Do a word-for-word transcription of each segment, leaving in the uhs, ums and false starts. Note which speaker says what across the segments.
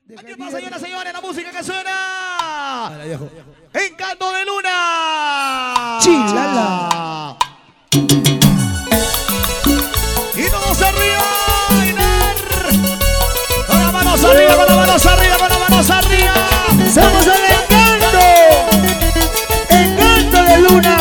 Speaker 1: ¿Qué pasa, señoras y señores? La música que suena. Encanto de Luna.
Speaker 2: Chilala.
Speaker 1: Y todos arriba. Con las manos arriba, con las manos arriba, con las manos arriba.
Speaker 2: Somos el encanto. Encanto de Luna.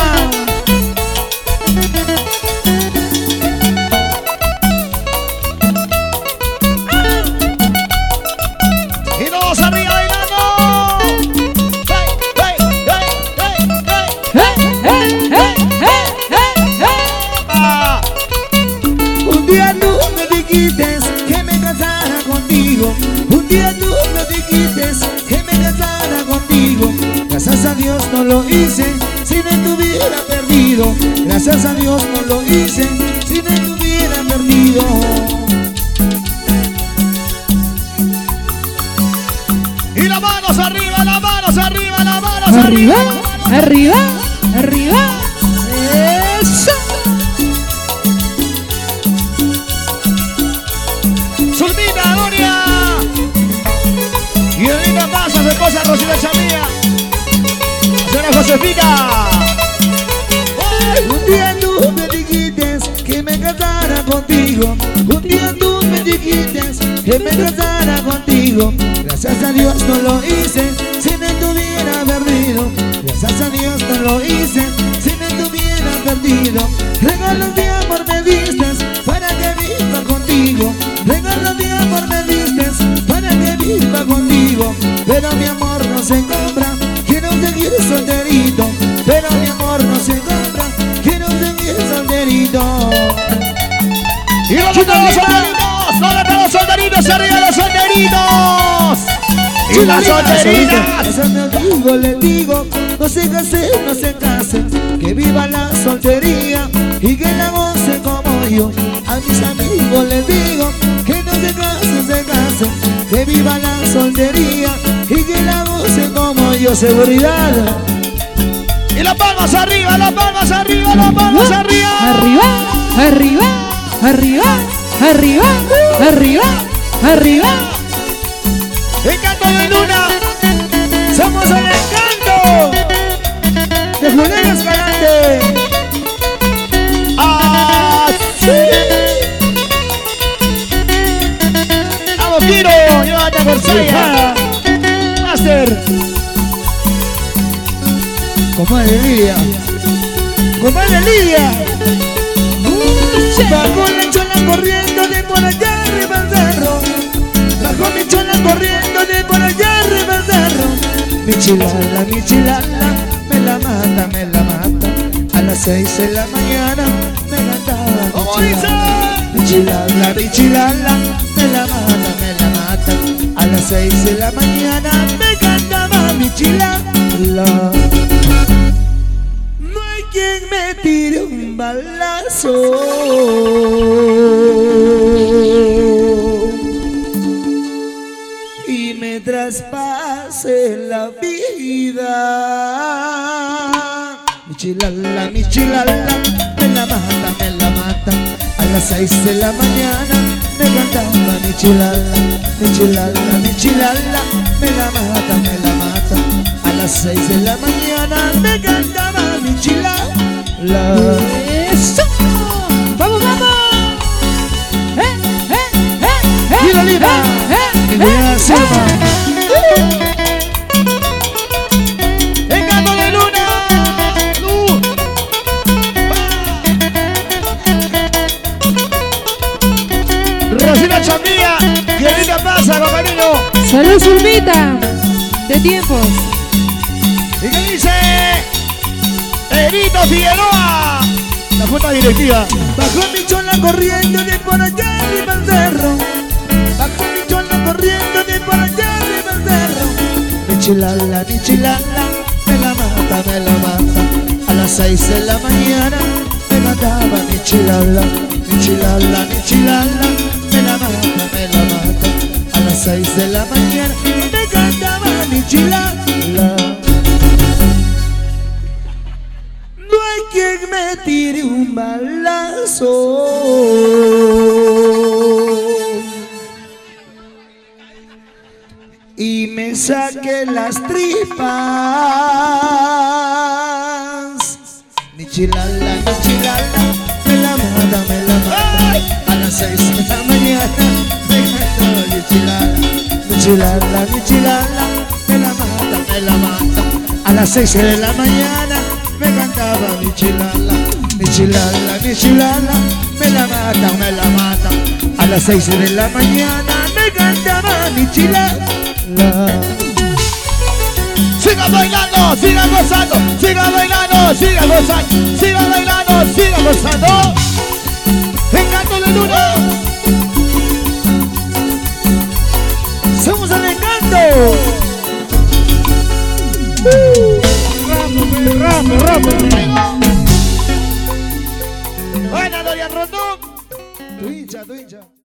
Speaker 1: Y todos arriba bailando. Hey, hey, hey, hey, hey.
Speaker 2: Hey, hey, hey, hey, hey.
Speaker 1: Ah.
Speaker 2: Un día tú me dijiste que me casara contigo. Un día tú me dijiste que me casara contigo. Gracias a Dios no lo hice, si me tuviera perdido. Gracias a Dios no lo hice, si me tuviera perdido.
Speaker 1: Y las manos arriba, las manos arriba, las manos
Speaker 3: Arriba,
Speaker 1: arriba.
Speaker 3: arriba, arriba. Eso.
Speaker 1: Zulmita, Doria. Y ahorita pasa su esposa Rosita Chamía. Señora Josefina.
Speaker 2: Un día tú me dijiste que me casara contigo. Un día tú me dijiste que me casara contigo. Gracias a Dios no lo hice, si me tuviera perdido. Gracias a Dios no lo hice, si me tuviera perdido. Regalos de amor me diste para que viva contigo. Regalos de amor me diste para que viva contigo. Pero mi amor no se compra, quiero seguir solterito. Pero mi amor no se compra, quiero seguir solterito.
Speaker 1: Y los otros solderitos. ¿Dónde están los solderitos? Arriba los solderitos. Y las solderitas.
Speaker 2: Eso me digo, le digo, no se case, no se case, que viva la soltería y que la goce como yo. A mis amigos les digo, que no se case, se case, que viva la soltería y que la goce como yo. Seguridad.
Speaker 1: Y las palmas arriba, las palmas arriba, las palmas arriba.
Speaker 3: Arriba, arriba, arriba, arriba, arriba, arriba.
Speaker 1: Encanto de Luna.
Speaker 2: Somos el encanto de Julián Escalante.
Speaker 1: Ah, sí. Vamos, Kiro. Llévate por Saya. Master.
Speaker 2: Comadre Lidia, comadre Lidia. Bajo la chola corriendo de por allá arriba al cerro. Bajo mi chola corriendo de por allá arriba al cerro. Mi chilala, mi chilala, me la mata, me la mata. A las seis de la mañana me cantaba
Speaker 1: ¿Cómo
Speaker 2: mi
Speaker 1: dice?
Speaker 2: chilala. Mi chilala, mi chilala, me la mata, me la mata. A las seis de la mañana me cantaba mi chilala. No hay quien me tire un balazo y me traspase la vida. Mi chilala, mi chilala, me la mata, me la mata. A las seis de la mañana me cantaba mi chilala, mi chilala, mi chilala, me la mata, me la mata. A las seis de la mañana me cantaba mi chilala.
Speaker 3: Eso. Vamos, vamos. Eh, eh, eh, eh,
Speaker 2: Mira, Lima.
Speaker 3: eh, eh,
Speaker 2: Y voy a
Speaker 3: eh,
Speaker 2: hacer
Speaker 1: Encanto de Luna. Lu. Rosita Chamía. Y ahorita pasa, compañero.
Speaker 3: Salud, Zulmita. De tiempos.
Speaker 1: ¿Y qué dice? Perito Figueroa. La junta directiva.
Speaker 2: bajo mi chola corriendo de por allá arriba al cerro. Bajo mi chola corriendo de por allá arriba al cerro. Mi chilala, mi chilala, me la mata, me la mata. A las seis de la mañana me cantaba mi chilala, mi chilala, mi chilala, me la mata, me la mata. A las seis de la mañana me cantaba mi chilala. No hay quien me tire un balazo y me saqué las tripas. Mi chilala, mi chilala, me la mata, me la mata. A las seis de la mañana me cantaba mi chilala, mi chilala, mi chilala, me la mata, me la mata. A las seis de la mañana me cantaba mi chilala, mi chilala, mi chilala, me la mata, me la mata. A las seis de la mañana me cantaba mi chilala.
Speaker 1: Siga bailando, siga gozando, siga bailando, siga gozando, siga bailando, siga gozando. Encanto de luna.
Speaker 2: Somos el encanto.
Speaker 1: Rapo, rapo, rapo. Buena, Dorian Rondón.
Speaker 2: Tu hincha, tu hincha.